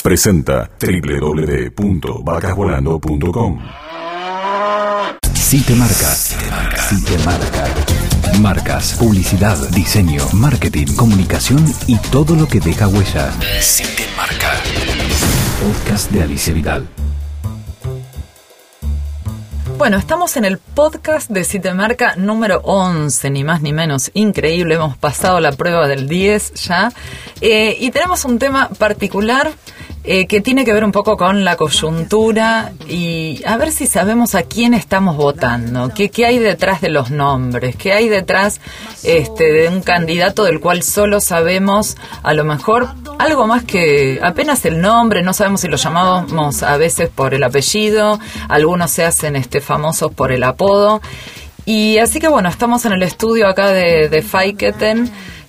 presenta www.vacasvolando.com. Si te marca. Si te marca. Marcas, publicidad, diseño, marketing, comunicación y todo lo que deja huella. Si te marca. Podcast de Alicia Vidal. Bueno, estamos en el podcast de Si te marca número 11, ni más ni menos. Increíble, hemos pasado la prueba del 10 ya. Y tenemos un tema particular que tiene que ver un poco con la coyuntura y a ver si sabemos a quién estamos votando, qué hay detrás de los nombres, qué hay detrás de un candidato del cual solo sabemos a lo mejor algo más que apenas el nombre, no sabemos si lo llamamos a veces por el apellido, algunos se hacen famosos por el apodo. Y así que bueno, estamos en el estudio acá de Faiketen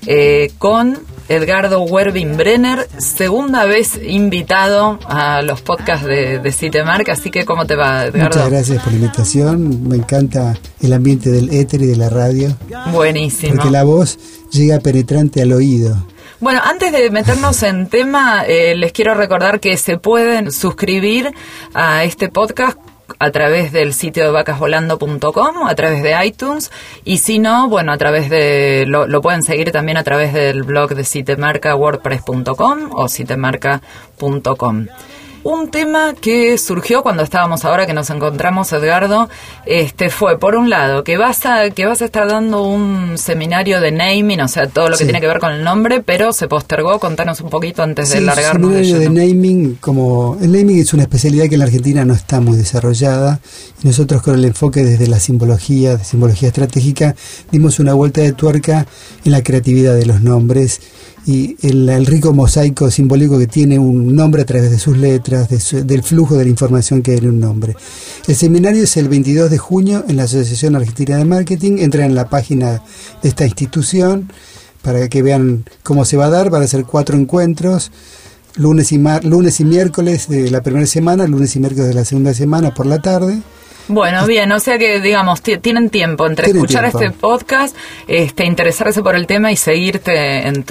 con Edgardo Werbin-Brenner, segunda vez invitado a los podcasts de Si te marca, así que ¿cómo te va, Edgardo? Muchas gracias por la invitación, me encanta el ambiente del éter y de la radio. Buenísimo. Porque la voz llega penetrante al oído. Bueno, antes de meternos en tema, les quiero recordar que se pueden suscribir a este podcast a través del sitio de vacasvolando.com, a través de iTunes, y si no, bueno, a través de lo pueden seguir también a través del blog de Sitemarca, wordpress.com o sitemarca.com. Un tema que surgió cuando estábamos ahora que nos encontramos, Edgardo, fue por un lado que vas a estar dando un seminario de naming, o sea, todo lo que tiene que ver con el nombre, pero se postergó. Contanos un poquito antes de largarnos. El seminario de naming, como el naming es una especialidad que en la Argentina no está muy desarrollada, y nosotros con el enfoque desde la simbología estratégica, dimos una vuelta de tuerca en la creatividad de los nombres y el rico mosaico simbólico que tiene un nombre a través de sus letras, del flujo de la información que hay en un nombre. El seminario es el 22 de junio en la Asociación Argentina de Marketing. Entran en la página de esta institución para que vean cómo se va a dar. Van a ser 4 encuentros, lunes y miércoles de la primera semana, lunes y miércoles de la segunda semana por la tarde. Bueno, bien, o sea que, digamos, tienen tiempo entre escuchar este podcast, interesarse por el tema y seguirte en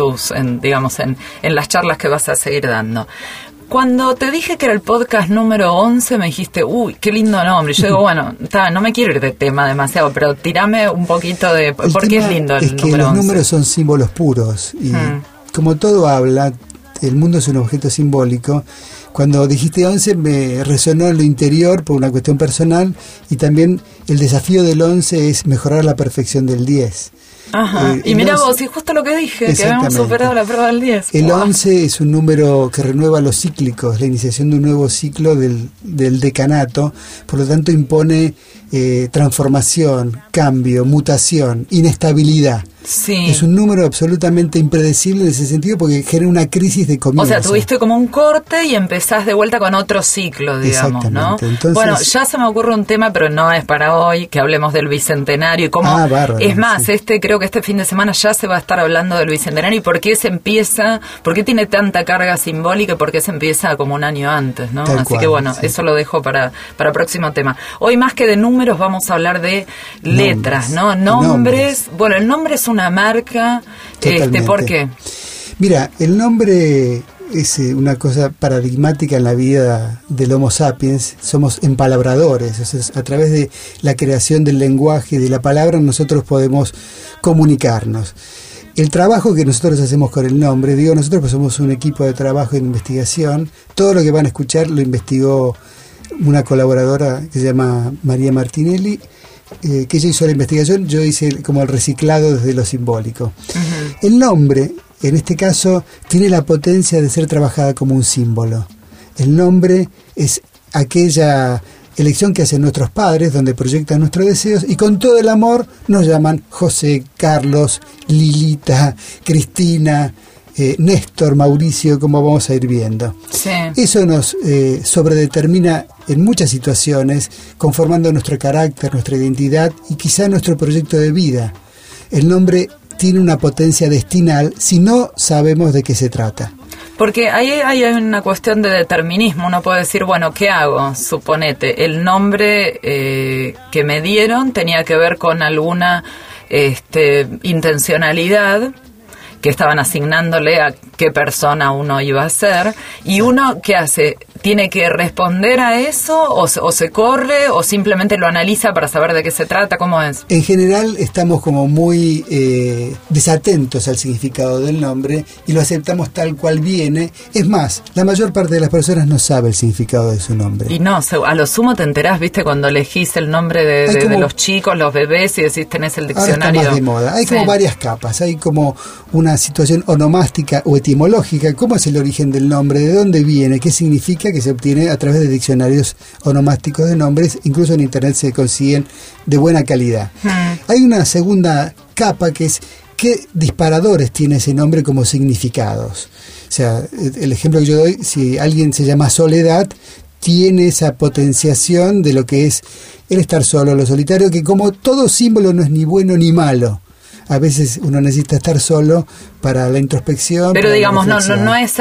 las charlas que vas a seguir dando. Cuando te dije que era el podcast número 11, me dijiste, uy, qué lindo nombre. Y yo digo, bueno, no me quiero ir de tema demasiado, pero tirame un poquito de... ¿Por qué es lindo el número 11? Es que los números son símbolos puros y como todo habla, el mundo es un objeto simbólico. Cuando dijiste 11 me resonó en lo interior por una cuestión personal, y también el desafío del 11 es mejorar la perfección del 10. Ajá, y mira vos, y justo lo que dije, que habíamos superado la prueba del 10. El 11 es un número que renueva los cíclicos, la iniciación de un nuevo ciclo del decanato, por lo tanto impone transformación, cambio, mutación, inestabilidad. Sí. Es un número absolutamente impredecible en ese sentido porque genera una crisis de comienzo. O sea, tuviste como un corte y empezás de vuelta con otro ciclo, digamos, ¿no? Entonces, bueno, ya se me ocurre un tema, pero no es para hoy, que hablemos del Bicentenario y cómo... bárbaro, es más, creo que este fin de semana ya se va a estar hablando del Bicentenario y por qué tiene tanta carga simbólica y por qué se empieza como un año antes, ¿no? Así que bueno, eso lo dejo para próximo tema. Hoy más que de números vamos a hablar de letras, ¿no? Nombres. Bueno, el nombre es una marca. ¿Por qué? Mira, el nombre es una cosa paradigmática en la vida del Homo sapiens. Somos empalabradores, o sea, a través de la creación del lenguaje y de la palabra nosotros podemos comunicarnos. El trabajo que nosotros hacemos con el nombre, nosotros pues somos un equipo de trabajo en investigación. Todo lo que van a escuchar lo investigó una colaboradora que se llama María Martinelli, que ella hizo la investigación, yo hice como el reciclado desde lo simbólico. Uh-huh. El nombre, en este caso, tiene la potencia de ser trabajada como un símbolo. El nombre es aquella elección que hacen nuestros padres, donde proyectan nuestros deseos, y con todo el amor nos llaman José, Carlos, Lilita, Cristina, Néstor, Mauricio, como vamos a ir viendo. Sí. Eso nos sobredetermina en muchas situaciones, conformando nuestro carácter, nuestra identidad y quizá nuestro proyecto de vida. El nombre tiene una potencia destinal si no sabemos de qué se trata. Porque ahí hay una cuestión de determinismo. Uno puede decir, bueno, ¿qué hago? Suponete, el nombre que me dieron tenía que ver con alguna intencionalidad que estaban asignándole a qué persona uno iba a ser, y uno, ¿qué hace? ¿Tiene que responder a eso o se corre o simplemente lo analiza para saber de qué se trata? ¿Cómo es? En general estamos como muy desatentos al significado del nombre y lo aceptamos tal cual viene. Es más, la mayor parte de las personas no sabe el significado de su nombre. Y no, a lo sumo te enterás, ¿viste? Cuando elegís el nombre de los chicos, los bebés, y decís tenés el diccionario. Ahora está más de moda. Hay como varias capas. Hay como una situación onomástica o etimológica. ¿Cómo es el origen del nombre? ¿De dónde viene? ¿Qué significa? Que se obtiene a través de diccionarios onomásticos de nombres. Incluso en internet se consiguen de buena calidad. Hay una segunda capa que es qué disparadores tiene ese nombre como significados. O sea, el ejemplo que yo doy, si alguien se llama Soledad, tiene esa potenciación de lo que es el estar solo, lo solitario, que como todo símbolo no es ni bueno ni malo. A veces uno necesita estar solo para la introspección. Pero digamos, no es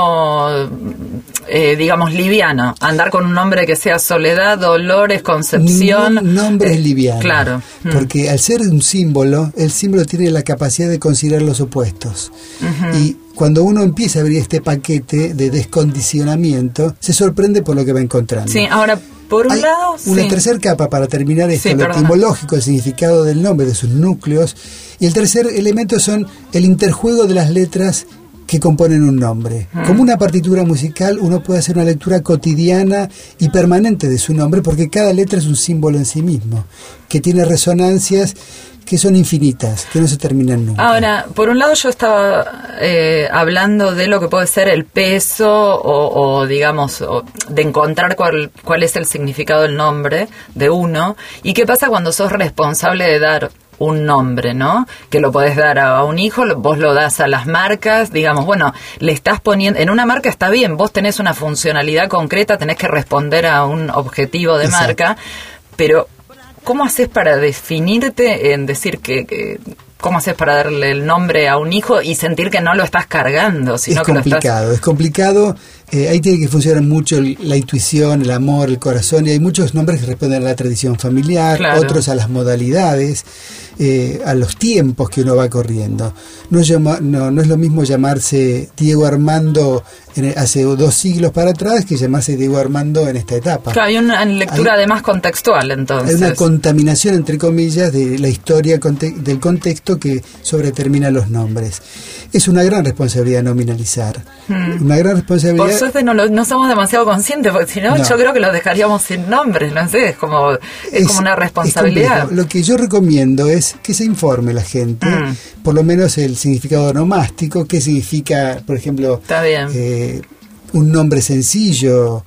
algo, digamos, liviano. Andar con un nombre que sea Soledad, Dolores, Concepción. Ningún nombre es liviano. Claro. Porque al ser un símbolo, el símbolo tiene la capacidad de considerar los opuestos. Y cuando uno empieza a abrir este paquete de descondicionamiento, se sorprende por lo que va encontrando. Sí, ahora, por un lado, una tercera capa para terminar esto, lo etimológico, el significado del nombre, de sus núcleos. Y el tercer elemento son el interjuego de las letras que componen un nombre. Como una partitura musical, uno puede hacer una lectura cotidiana y permanente de su nombre, porque cada letra es un símbolo en sí mismo, que tiene resonancias que son infinitas, que no se terminan nunca. Ahora, por un lado yo estaba hablando de lo que puede ser el peso o digamos, de encontrar cuál es el significado del nombre de uno, y qué pasa cuando sos responsable de dar un nombre, ¿no? Que lo podés dar a un hijo, vos lo das a las marcas, digamos, bueno, le estás poniendo, en una marca está bien, vos tenés una funcionalidad concreta, tenés que responder a un objetivo de marca, pero ¿cómo haces para definirte en decir cómo haces para darle el nombre a un hijo y sentir que no lo estás cargando, sino que es complicado. Ahí tiene que funcionar mucho la intuición, el amor, el corazón, y hay muchos nombres que responden a la tradición familiar, otros a las modalidades, a los tiempos que uno va corriendo. No es lo mismo llamarse Diego Armando hace 2 siglos para atrás que llamarse Diego Armando en esta etapa. Claro, hay una lectura además contextual, entonces. Hay una contaminación, entre comillas, de la historia del contexto que sobretermina los nombres. Es una gran responsabilidad nominalizar. Una gran responsabilidad. Por suerte no somos demasiado conscientes, porque si no, yo creo que los dejaríamos sin nombres, no sé, es como una responsabilidad. Lo que yo recomiendo es que se informe la gente, por lo menos el significado onomástico, qué significa, por ejemplo, un nombre sencillo.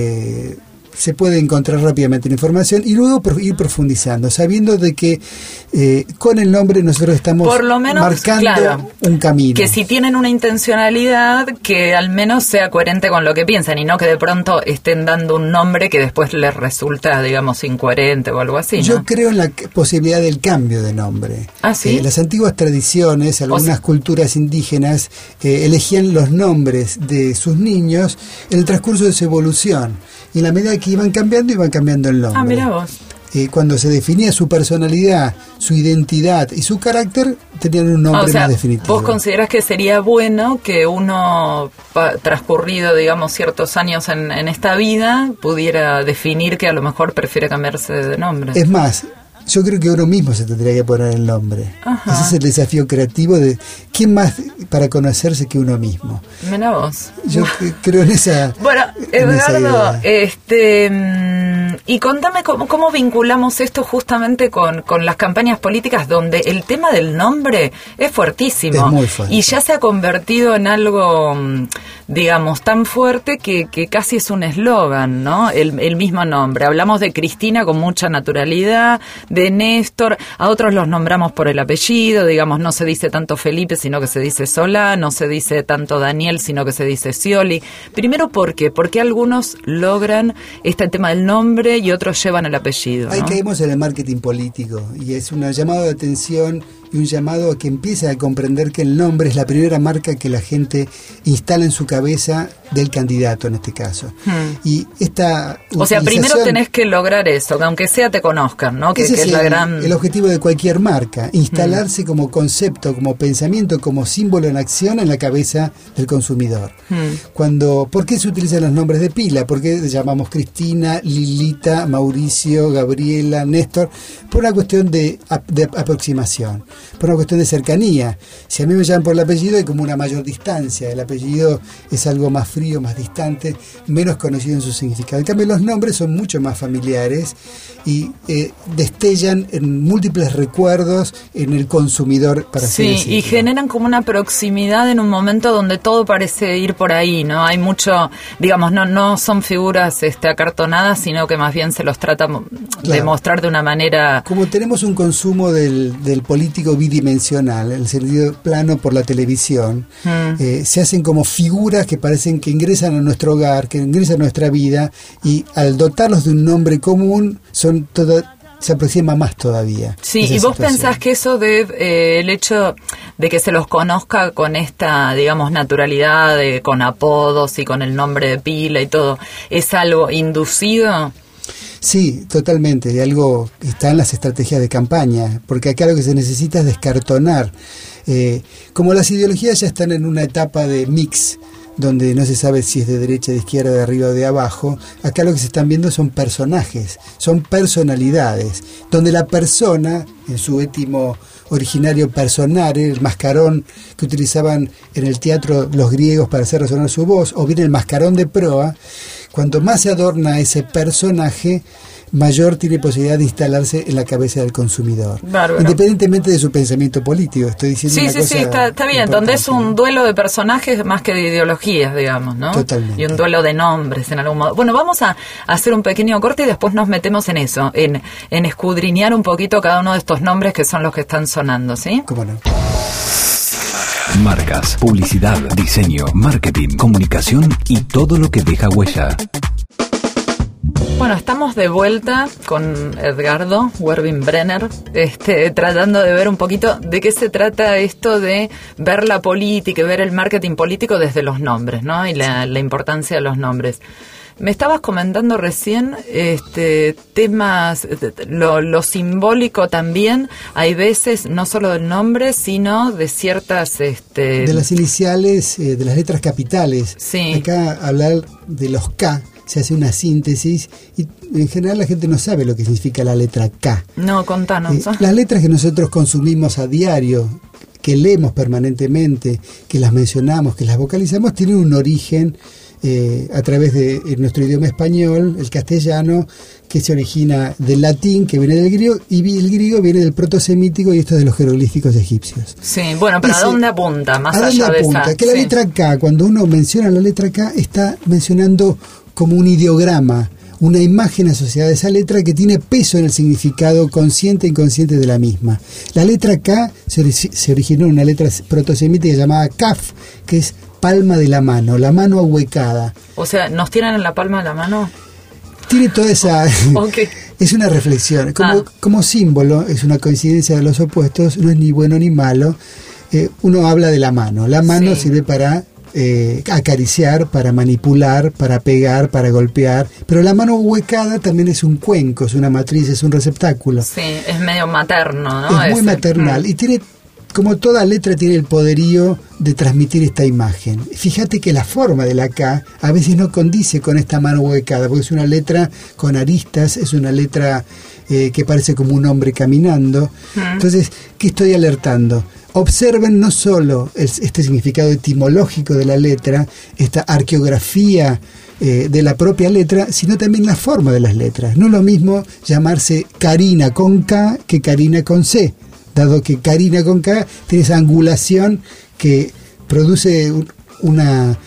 Se puede encontrar rápidamente la información y luego ir profundizando, sabiendo de que con el nombre nosotros estamos por lo menos, marcando un camino. Que si tienen una intencionalidad, que al menos sea coherente con lo que piensan y no que de pronto estén dando un nombre que después les resulta, digamos, incoherente o algo así, ¿no? Yo creo en la posibilidad del cambio de nombre. ¿Ah, sí? Las antiguas tradiciones, algunas culturas indígenas elegían los nombres de sus niños en el transcurso de su evolución. Y en la medida que iban cambiando el nombre. Mirá vos. Cuando se definía su personalidad, su identidad y su carácter, tenían un nombre más definitivo. ¿Vos considerás que sería bueno que uno, transcurrido, digamos, ciertos años en esta vida, pudiera definir que a lo mejor prefiere cambiarse de nombre? Es más, yo creo que uno mismo se tendría que poner el nombre. Ese es el desafío creativo de ¿quién más para conocerse que uno mismo? Mirá vos. Yo creo en esa. Bueno, Edgardo, y contame cómo vinculamos esto justamente con las campañas políticas, donde el tema del nombre es fuertísimo. Es muy fuerte. Y ya se ha convertido en algo, digamos, tan fuerte que casi es un eslogan, ¿no? El mismo nombre. Hablamos de Cristina con mucha naturalidad, de Néstor, a otros los nombramos por el apellido, digamos, no se dice tanto Felipe, sino que se dice Solá, no se dice tanto Daniel, sino que se dice Scioli. Primero, ¿por qué? Porque algunos logran este tema del nombre y otros llevan el apellido, ¿no? Ahí caemos en el marketing político y es una llamada de atención y un llamado a que empiece a comprender que el nombre es la primera marca que la gente instala en su cabeza del candidato en este caso. Y esta o sea, primero tenés que lograr eso, que aunque sea te conozcan, ¿no? Que ese es el objetivo de cualquier marca, instalarse como concepto, como pensamiento, como símbolo en acción en la cabeza del consumidor. ¿Por qué se utilizan los nombres de pila? ¿Por qué llamamos Cristina, Lilita, Mauricio, Gabriela, Néstor? Por una cuestión de aproximación, por una cuestión de cercanía. Si a mí me llaman por el apellido hay como una mayor distancia, el apellido es algo más frío, más distante, menos conocido en su significado. En cambio, los nombres son mucho más familiares y destellan en múltiples recuerdos en el consumidor, para así decirlo. Y generan como una proximidad en un momento donde todo parece ir por ahí, ¿no? Hay mucho, digamos, no son figuras acartonadas, sino que más bien se los trata de mostrar de una manera... Como tenemos un consumo del político bidimensional, en el sentido plano por la televisión, se hacen como figuras que parecen que ingresan a nuestro hogar, que ingresan a nuestra vida, y al dotarlos de un nombre común se aproxima más todavía. Sí, y vos pensás que eso el hecho de que se los conozca con esta, digamos, naturalidad, con apodos y con el nombre de pila y todo, ¿es algo inducido? Sí, totalmente, y algo que está en las estrategias de campaña, porque acá lo que se necesita es descartonar. Como las ideologías ya están en una etapa de mix, donde no se sabe si es de derecha, de izquierda, de arriba o de abajo, acá lo que se están viendo son personajes, son personalidades, donde la persona, en su étimo originario personare, el mascarón que utilizaban en el teatro los griegos para hacer resonar su voz, o bien el mascarón de proa, cuanto más se adorna ese personaje, mayor tiene posibilidad de instalarse en la cabeza del consumidor. Bárbaro. Independientemente de su pensamiento político. Estoy diciendo una cosa está bien, donde es un duelo de personajes más que de ideologías, digamos, ¿no? Totalmente. Y un duelo de nombres en algún modo. Bueno, vamos a hacer un pequeño corte y después nos metemos en eso, en escudriñar un poquito cada uno de estos nombres que son los que están sonando, ¿sí? ¿Cómo no? Marcas, publicidad, diseño, marketing, comunicación y todo lo que deja huella. Bueno, estamos de vuelta con Edgardo Werbin-Brenner, tratando de ver un poquito de qué se trata esto de ver la política y ver el marketing político desde los nombres, ¿no? Y la importancia de los nombres. Me estabas comentando recién temas, lo simbólico también, hay veces no solo del nombre, sino de ciertas... De las iniciales, de las letras capitales. Sí. Acá hablar de los K, se hace una síntesis y en general la gente no sabe lo que significa la letra K. No, contanos. Las letras que nosotros consumimos a diario, que leemos permanentemente, que las mencionamos, que las vocalizamos, tienen un origen a través de nuestro idioma español, el castellano, que se origina del latín, que viene del griego, y el griego viene del protosemítico, y esto es de los jeroglíficos egipcios. Sí, bueno, pero ¿a dónde apunta? Más allá de esa... Que la letra K, cuando uno menciona la letra K, está mencionando como un ideograma, una imagen asociada a esa letra que tiene peso en el significado consciente e inconsciente de la misma. La letra K se originó en una letra protosemítica llamada Kaf, que es palma de la mano ahuecada. O sea, ¿nos tiran en la palma de la mano? Tiene toda esa... Okay. Es una reflexión. Como símbolo, es una coincidencia de los opuestos, no es ni bueno ni malo. Uno habla de la mano. La mano sirve para acariciar, para manipular, para pegar, para golpear, pero la mano huecada también es un cuenco, es una matriz, es un receptáculo. Sí, es medio materno, ¿no? Es muy maternal y tiene, como toda letra, tiene el poderío de transmitir esta imagen. Fíjate que la forma de la K a veces no condice con esta mano huecada, porque es una letra con aristas, es una letra que parece como un hombre caminando. Entonces, ¿qué estoy alertando? Observen no solo este significado etimológico de la letra, esta arqueografía de la propia letra, sino también la forma de las letras. No es lo mismo llamarse Karina con K que Karina con C, dado que Karina con K tiene esa angulación que produce un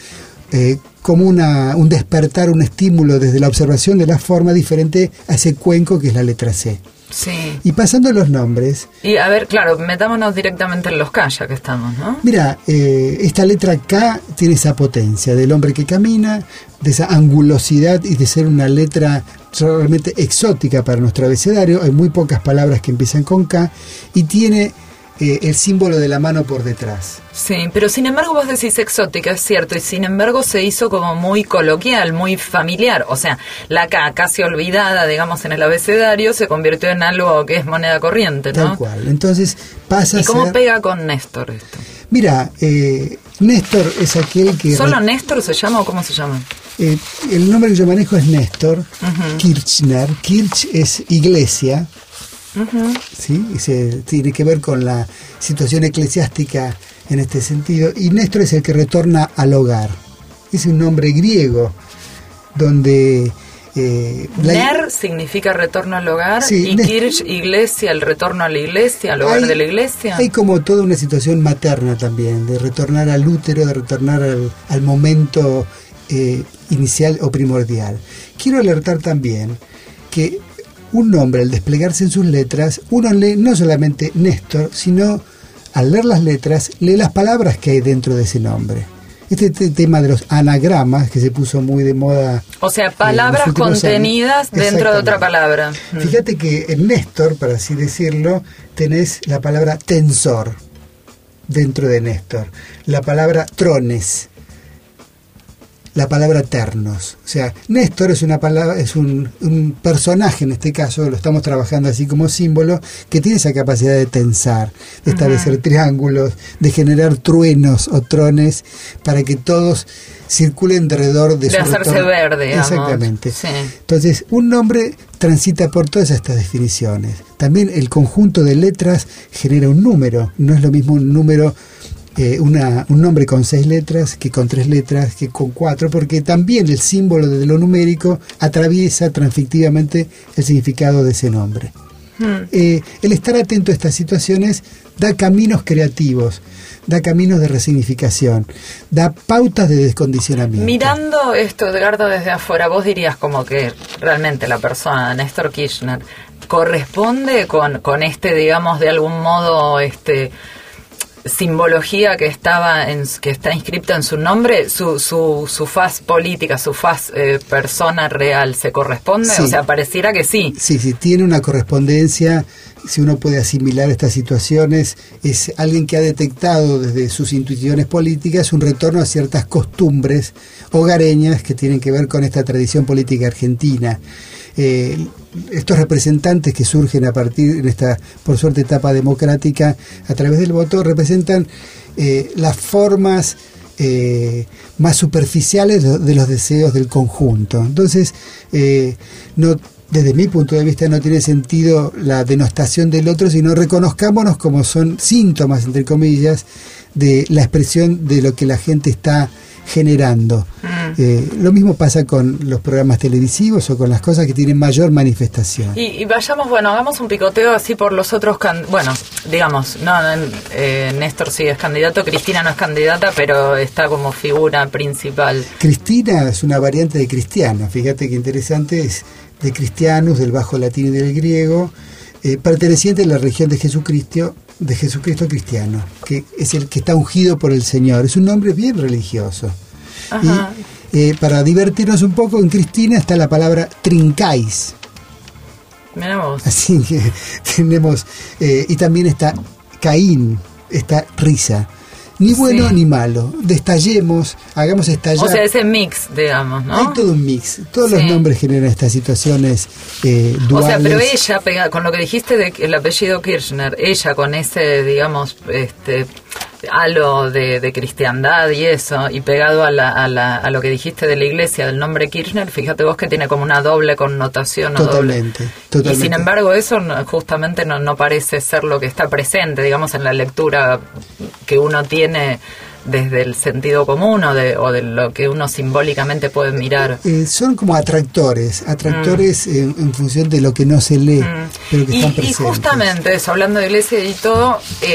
despertar, un estímulo desde la observación de la forma diferente a ese cuenco que es la letra C. Sí. Y pasando a los nombres... Y a ver, claro, metámonos directamente en los K, ya que estamos, ¿no? Mira, esta letra K tiene esa potencia del hombre que camina, de esa angulosidad y de ser una letra realmente exótica para nuestro abecedario. Hay muy pocas palabras que empiezan con K y tiene el símbolo de la mano por detrás. Sí, pero sin embargo vos decís exótica, es cierto, y sin embargo se hizo como muy coloquial, muy familiar. O sea, la K, casi olvidada, digamos, en el abecedario, se convirtió en algo que es moneda corriente, ¿no? Tal cual. Entonces pasa a ser... ¿Y cómo pega con Néstor esto? Mira, Néstor es aquel que... ¿Solo Néstor se llama o cómo se llama? El nombre que yo manejo es Néstor Kirchner. Kirch es iglesia, ¿sí? Y se tiene que ver con la situación eclesiástica en este sentido. Y Néstor es el que retorna al hogar. Es un nombre griego, donde... Ner significa retorno al hogar, sí, y Kirch, iglesia, el retorno a la iglesia, al hogar de la iglesia. Hay como toda una situación materna también, de retornar al útero, de retornar al momento inicial o primordial. Quiero alertar también que un nombre, al desplegarse en sus letras, uno lee no solamente Néstor, sino al leer las letras, lee las palabras que hay dentro de ese nombre. Este tema de los anagramas, que se puso muy de moda. O sea, palabras contenidas dentro de otra palabra. Fíjate que en Néstor, para así decirlo, tenés la palabra tensor dentro de Néstor, la palabra trones, la palabra ternos. O sea, Néstor es una palabra, es un personaje, en este caso lo estamos trabajando así como símbolo, que tiene esa capacidad de tensar, de establecer triángulos, de generar truenos o trones para que todos circulen alrededor de su hacerse retorno. Verde, digamos. Exactamente. Sí. Entonces, un nombre transita por todas estas definiciones. También el conjunto de letras genera un número. No es lo mismo un número, un nombre con 6 letras que con 3 letras, que con 4, porque también el símbolo de lo numérico atraviesa transfictivamente el significado de ese nombre. El estar atento a estas situaciones da caminos creativos, da caminos de resignificación, da pautas de descondicionamiento. Mirando esto, Edgardo, desde afuera, vos dirías como que realmente la persona, Néstor Kirchner, corresponde con este, digamos, de algún modo, simbología que está inscripta en su nombre, su faz política, su faz persona real, ¿se corresponde? Sí. O sea, pareciera que sí. Sí, tiene una correspondencia. Si uno puede asimilar estas situaciones, es alguien que ha detectado desde sus intuiciones políticas un retorno a ciertas costumbres hogareñas que tienen que ver con esta tradición política argentina. Estos representantes que surgen a partir de esta, por suerte, etapa democrática a través del voto, representan las formas más superficiales de los deseos del conjunto. Entonces, desde mi punto de vista no tiene sentido la denostación del otro, sino reconozcámonos como son síntomas, entre comillas, de la expresión de lo que la gente está generando. Lo mismo pasa con los programas televisivos o con las cosas que tienen mayor manifestación. Y vayamos, hagamos un picoteo así por los otros, digamos, Néstor sí es candidato, Cristina no es candidata, pero está como figura principal. Cristina es una variante de cristiano, fíjate qué interesante, es de Christianus, del bajo latino y del griego, perteneciente a la región de Jesucristo cristiano, que es el que está ungido por el Señor. Es un nombre bien religioso. Ajá. Y para divertirnos un poco, en Cristina está la palabra trincáis. Mirá vos. Así que tenemos, y también está Caín, está risa. Ni bueno ni malo. Destallemos, hagamos estallar. O sea, ese mix, digamos, ¿no? Hay todo un mix. Todos los nombres generan estas situaciones duales. O sea, pero ella, con lo que dijiste del apellido Kirchner, ella con ese, digamos, halo de cristiandad y eso, y pegado a lo que dijiste de la iglesia, del nombre Kirchner, fíjate vos que tiene como una doble connotación. Totalmente. Y sin embargo eso justamente no parece ser lo que está presente, digamos, en la lectura que uno tiene desde el sentido común o de lo que uno simbólicamente puede mirar. Son como atractores en función de lo que no se lee, pero que están presentes. Y justamente eso, hablando de iglesia y todo,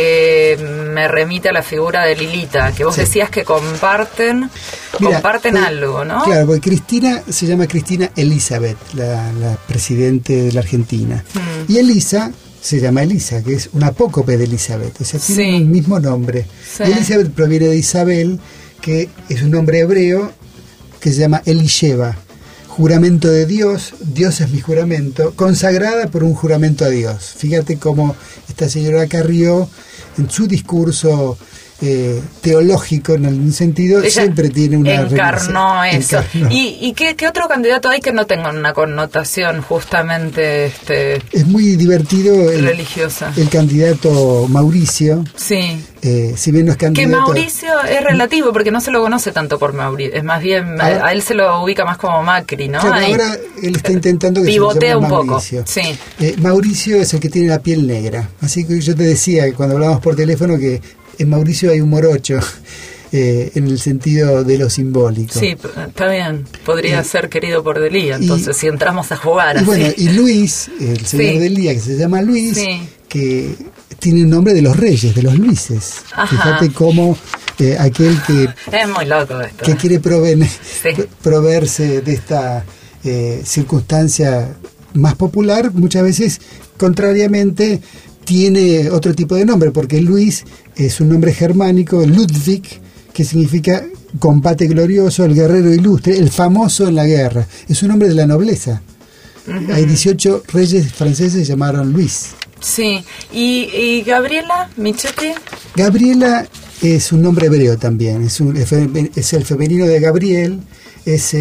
me remite a la figura de Lilita, que vos decías que comparten algo, ¿no? Claro, porque Cristina se llama Cristina Elizabeth, la presidente de la Argentina. Y Elisa se llama Elisa, que es un apócope de Elizabeth, o sea, tiene el mismo nombre. Sí. Y Elizabeth proviene de Isabel, que es un nombre hebreo que se llama Elisheva, juramento de Dios, Dios es mi juramento, consagrada por un juramento a Dios. Fíjate cómo esta señora Carrió, en su discurso teológico, en algún sentido, ella siempre tiene una encarnó eso. ¿Y qué otro candidato hay que no tenga una connotación justamente es muy divertido religiosa? El candidato Mauricio. Sí. Si bien no es candidato, que Mauricio es relativo porque no se lo conoce tanto por Mauricio, es más bien a él se lo ubica más como Macri, ¿no? Claro, ahora él está intentando que pivotea se un Mauricio. Poco. Sí. Mauricio es el que tiene la piel negra, así que yo te decía cuando hablábamos por teléfono que en Mauricio hay un morocho, en el sentido de lo simbólico. Sí, está bien. Podría ser querido por Delía, entonces, si entramos a jugar así. Bueno, y Luis, el señor Delía, que se llama Luis, que tiene un nombre de los reyes, de los Luises. Ajá. Fíjate cómo aquel que... Es muy loco esto. Que quiere proveerse de esta circunstancia más popular, muchas veces, contrariamente, tiene otro tipo de nombre, porque Luis es un nombre germánico, Ludwig, que significa combate glorioso, el guerrero ilustre, el famoso en la guerra. Es un nombre de la nobleza. Uh-huh. Hay 18 reyes franceses que se llamaron Luis. Sí. ¿Y Gabriela Michetti? Gabriela es un nombre hebreo también. Es el femenino de Gabriel. Es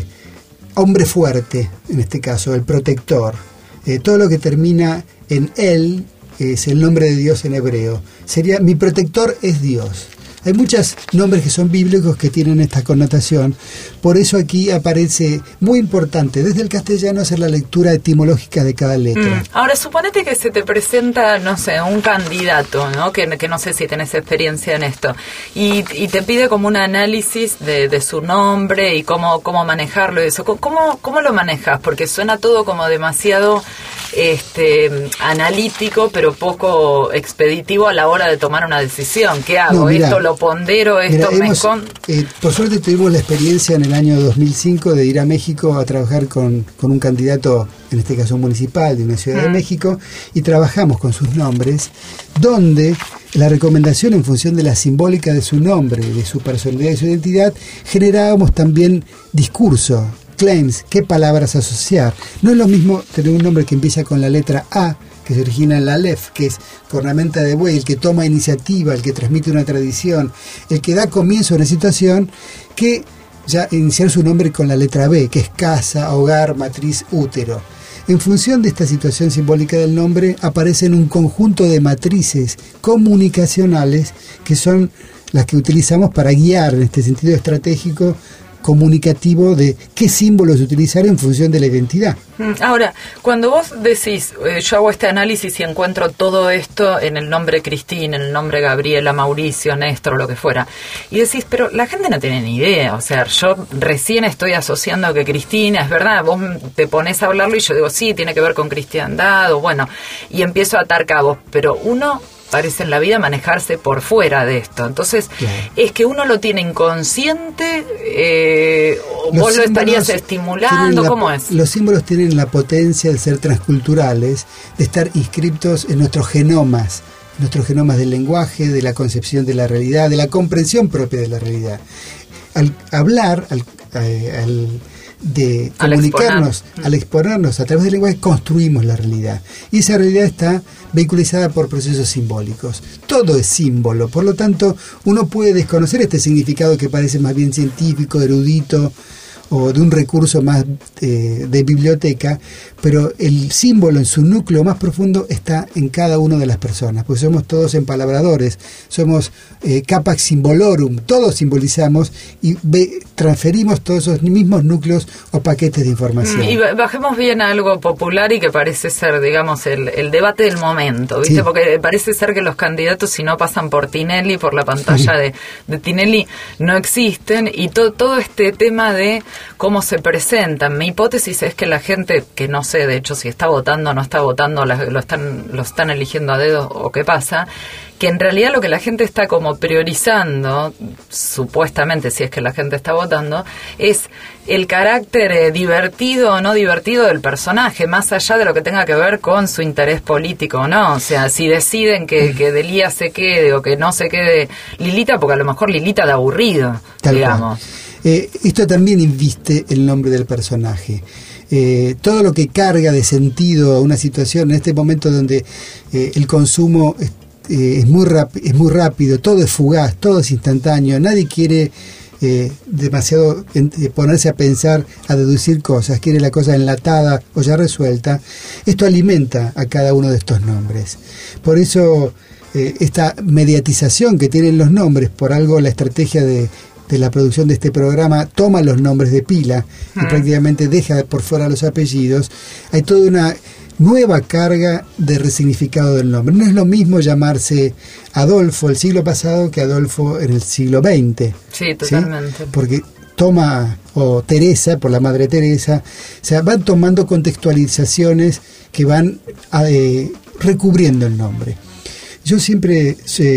hombre fuerte, en este caso, el protector. Todo lo que termina en él es el nombre de Dios en hebreo. Sería, mi protector es Dios. Hay muchos nombres que son bíblicos que tienen esta connotación. Por eso aquí aparece muy importante desde el castellano hacer la lectura etimológica de cada letra. Ahora, suponete que se te presenta, no sé, un candidato, ¿no? Que no sé si tenés experiencia en esto, y te pide como un análisis de su nombre y cómo manejarlo y eso. ¿Cómo lo manejas? Porque suena todo como demasiado analítico, pero poco expeditivo a la hora de tomar una decisión. ¿Qué hago? No, ¿esto lo pondero? ¿Esto por suerte tuvimos la experiencia en el año 2005 de ir a México a trabajar con un candidato, en este caso municipal, de una ciudad de México, y trabajamos con sus nombres, donde la recomendación en función de la simbólica de su nombre, de su personalidad y su identidad, generábamos también discurso, claims, qué palabras asociar. No es lo mismo tener un nombre que empieza con la letra A, que se origina en la Aleph, que es cornamenta de buey, el que toma iniciativa, el que transmite una tradición, el que da comienzo a una situación, que ya iniciar su nombre con la letra B, que es casa, hogar, matriz, útero. En función de esta situación simbólica del nombre, aparecen un conjunto de matrices comunicacionales que son las que utilizamos para guiar en este sentido estratégico comunicativo de qué símbolos utilizar en función de la identidad. Ahora, cuando vos decís, yo hago este análisis y encuentro todo esto en el nombre Cristina, en el nombre Gabriela, Mauricio, Néstor, lo que fuera, y decís, pero la gente no tiene ni idea, o sea, yo recién estoy asociando que Cristina, es verdad, vos te pones a hablarlo y yo digo, sí, tiene que ver con cristiandad, o bueno, y empiezo a atar cabos, pero uno parece en la vida manejarse por fuera de esto. Entonces, ¿es que uno lo tiene inconsciente? ¿Vos lo estarías estimulando? ¿Cómo es? Los símbolos tienen la potencia de ser transculturales, de estar inscriptos en nuestros genomas del lenguaje, de la concepción de la realidad, de la comprensión propia de la realidad. Al hablar, de comunicarnos, al exponernos a través del lenguaje, construimos la realidad. Y esa realidad está vehiculizada por procesos simbólicos. Todo es símbolo, por lo tanto, uno puede desconocer este significado que parece más bien científico, erudito, o de un recurso más de biblioteca, pero el símbolo en su núcleo más profundo está en cada una de las personas, porque somos todos empalabradores, somos capax symbolorum, todos simbolizamos y transferimos todos esos mismos núcleos o paquetes de información. Y bajemos bien a algo popular y que parece ser, digamos, el debate del momento, ¿viste? Sí. Porque parece ser que los candidatos, si no pasan por Tinelli, por la pantalla de Tinelli, no existen, y todo este tema de cómo se presentan. Mi hipótesis es que la gente, que no sé de hecho si está votando o no está votando, lo están eligiendo a dedo o qué pasa, que en realidad lo que la gente está como priorizando, supuestamente, si es que la gente está votando, es el carácter divertido o no divertido del personaje, más allá de lo que tenga que ver con su interés político o no. O sea, si deciden que Delía se quede o que no se quede Lilita, porque a lo mejor Lilita da aburrido, tal digamos. cual. Esto también inviste el nombre del personaje. Todo lo que carga de sentido a una situación en este momento donde el consumo es muy rápido, todo es fugaz, todo es instantáneo, nadie quiere demasiado ponerse a pensar, a deducir cosas, quiere la cosa enlatada o ya resuelta. Esto alimenta a cada uno de estos nombres. Por eso esta mediatización que tienen los nombres, por algo la estrategia de la producción de este programa toma los nombres de pila y prácticamente deja por fuera los apellidos. Hay toda una nueva carga de resignificado del nombre. No es lo mismo llamarse Adolfo el siglo pasado que Adolfo en el siglo XX. Sí, totalmente. ¿Sí? Porque toma, o Teresa, por la Madre Teresa, o sea, van tomando contextualizaciones que van recubriendo el nombre. Yo siempre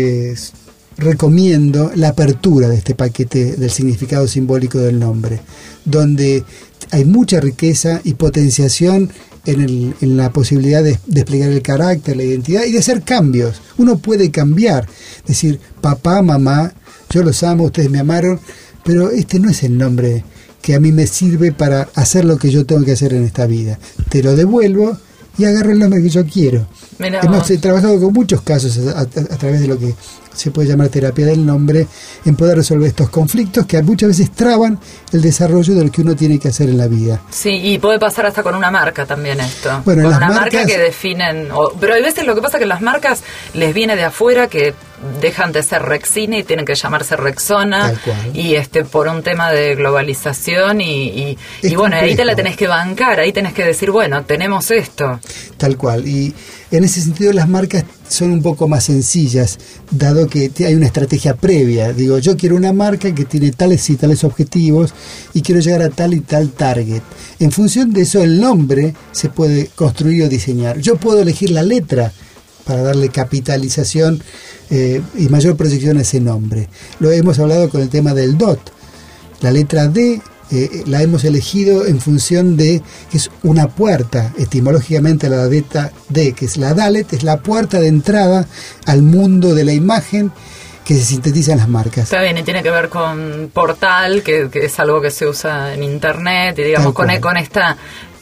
recomiendo la apertura de este paquete del significado simbólico del nombre, donde hay mucha riqueza y potenciación en la posibilidad de desplegar el carácter, la identidad y de hacer cambios. Uno puede cambiar, decir, papá, mamá, yo los amo, ustedes me amaron, pero este no es el nombre que a mí me sirve para hacer lo que yo tengo que hacer en esta vida. Te lo devuelvo y agarro el nombre que yo quiero. Hemos trabajado con muchos casos a través de lo que se puede llamar terapia del nombre, en poder resolver estos conflictos que muchas veces traban el desarrollo de lo que uno tiene que hacer en la vida. Sí, y puede pasar hasta con una marca también esto. Bueno, con las una marcas, marca que definen... pero hay veces lo que pasa es que las marcas les viene de afuera que dejan de ser Rexina y tienen que llamarse Rexona. Tal cual. Y por un tema de globalización y bueno, ahí te la tenés que bancar, ahí tenés que decir, bueno, tenemos esto. Tal cual. Y en ese sentido las marcas son un poco más sencillas, dado que hay una estrategia previa. Digo, yo quiero una marca que tiene tales y tales objetivos y quiero llegar a tal y tal target. En función de eso, el nombre se puede construir o diseñar. Yo puedo elegir la letra para darle capitalización y mayor proyección a ese nombre. Lo hemos hablado con el tema del DOT. La letra D la hemos elegido en función de que es una puerta, etimológicamente la letra D, que es la Dalet, es la puerta de entrada al mundo de la imagen que se sintetiza en las marcas. Está bien, y tiene que ver con portal, que es algo que se usa en internet, y digamos con esta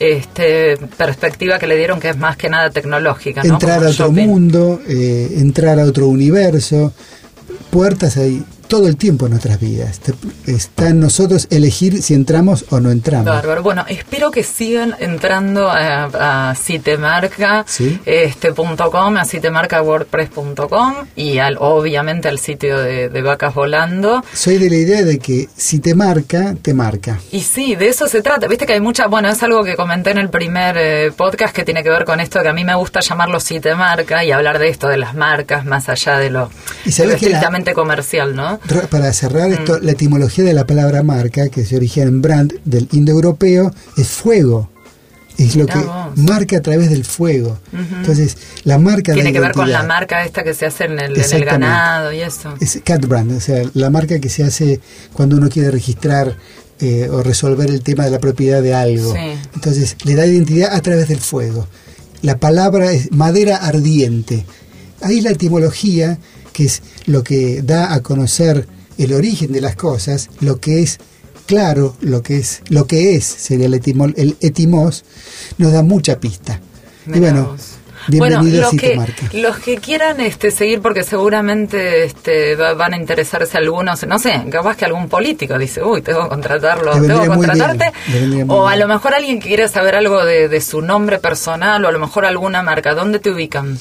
perspectiva que le dieron, que es más que nada tecnológica, ¿no? Entrar a otro mundo, entrar a otro universo, puertas ahí todo el tiempo en nuestras vidas. Está en nosotros elegir si entramos o no entramos. Bárbaro. Bueno, espero que sigan entrando a Citemarca, ¿sí? .com, a citemarca.wordpress.com y obviamente al sitio de Vacas Volando. Soy de la idea de que si te marca, te marca. Y sí, de eso se trata. Viste que hay mucha... Bueno, es algo que comenté en el primer podcast que tiene que ver con esto, que a mí me gusta llamarlo Citemarca y hablar de esto, de las marcas, más allá de lo estrictamente comercial, ¿no? Para cerrar esto, la etimología de la palabra marca, que se origina en brand del indoeuropeo, es fuego. Es lo que marca a través del fuego. Entonces, la marca tiene que ver con la marca esta que se hace en el ganado y eso. Es cat brand, o sea, la marca que se hace cuando uno quiere registrar o resolver el tema de la propiedad de algo. Sí. Entonces, le da identidad a través del fuego. La palabra es madera ardiente. Ahí la etimología, que es lo que da a conocer el origen de las cosas, lo que es claro, lo que es sería el etimos, nos da mucha pista. Mirá y bueno, vos. Bienvenido a Citemarca. Los que quieran seguir, porque seguramente van a interesarse algunos, no sé, capaz que algún político dice, uy, tengo que contratarlo, tengo que contratarte, o a lo mejor alguien que quiera saber algo de su nombre personal, o a lo mejor alguna marca. ¿Dónde te ubican?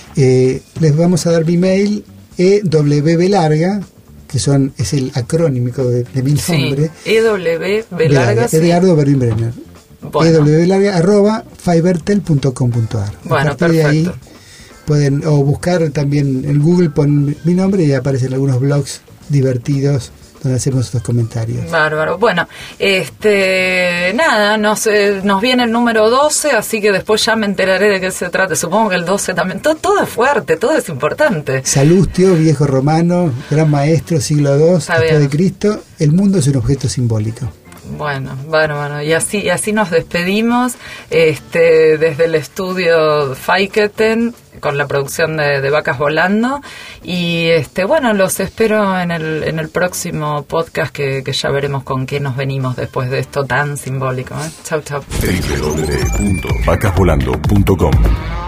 Les vamos a dar mi mail, EWB que es el acrónimo de mi nombre. EWB larga, sí. Edgardo Berlin-Brenner. Bueno. EWB@fibertel.com.ar. Bueno, perfecto. De ahí pueden buscar también en Google, ponen mi nombre y aparecen algunos blogs divertidos donde hacemos estos comentarios. Bárbaro. Bueno, nada, nos viene el número 12, así que después ya me enteraré de qué se trata. Supongo que el 12 también. Todo es fuerte, todo es importante. Salustio, viejo romano, gran maestro, siglo II, después de Cristo. El mundo es un objeto simbólico. Bueno, y así nos despedimos desde el estudio Faiketen con la producción de Vacas Volando. Y bueno, los espero en el próximo podcast que ya veremos con qué nos venimos después de esto tan simbólico. Chau, chau. www.vacasvolando.com